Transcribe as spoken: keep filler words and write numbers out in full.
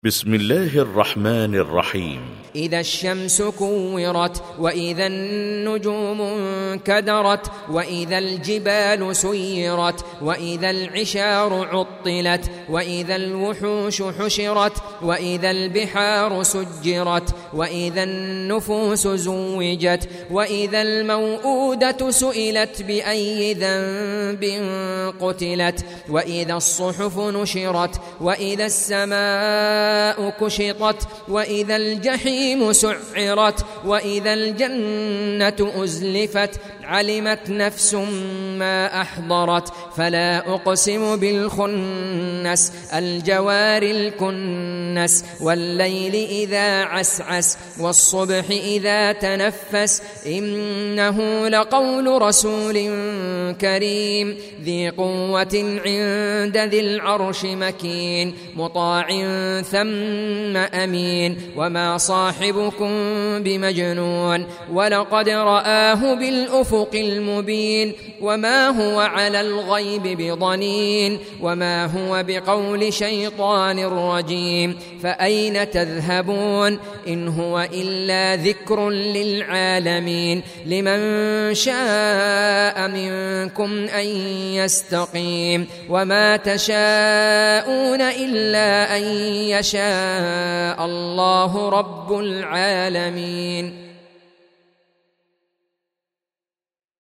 بسم الله الرحمن الرحيم. إذا الشمس كورت، وإذا النجوم انكدرت، وإذا الجبال سيرت، وإذا العشار عطلت، وإذا الوحوش حشرت، وإذا البحار سجرت، وإذا النفوس زوجت، وإذا الموءودة سئلت بأي ذنب قتلت، وإذا الصحف نشرت، وإذا السماء كشطت، وإذا الجحيم سعرت، وإذا الجنة أزلفت، علمت نفس ما أحضرت. فلا أقسم بالخنس، الجوار الكنس، والليل إذا عسعس، والصبح إذا تنفس، إنه لقول رسول كريم ذي قوة عند ذي العرش مكين، مطاع ثم أمين. وما صاحبكم بمجنون، ولقد رآه بالأفق المبين. وما هو على الغيب بضنين، وما هو بقول شيطان رجيم. فأين تذهبون؟ إن هو إلا ذكر للعالمين. لمن شاء منكم أن يستقيم، وما تشاءون إلا أن يشاء الله رب العالمين.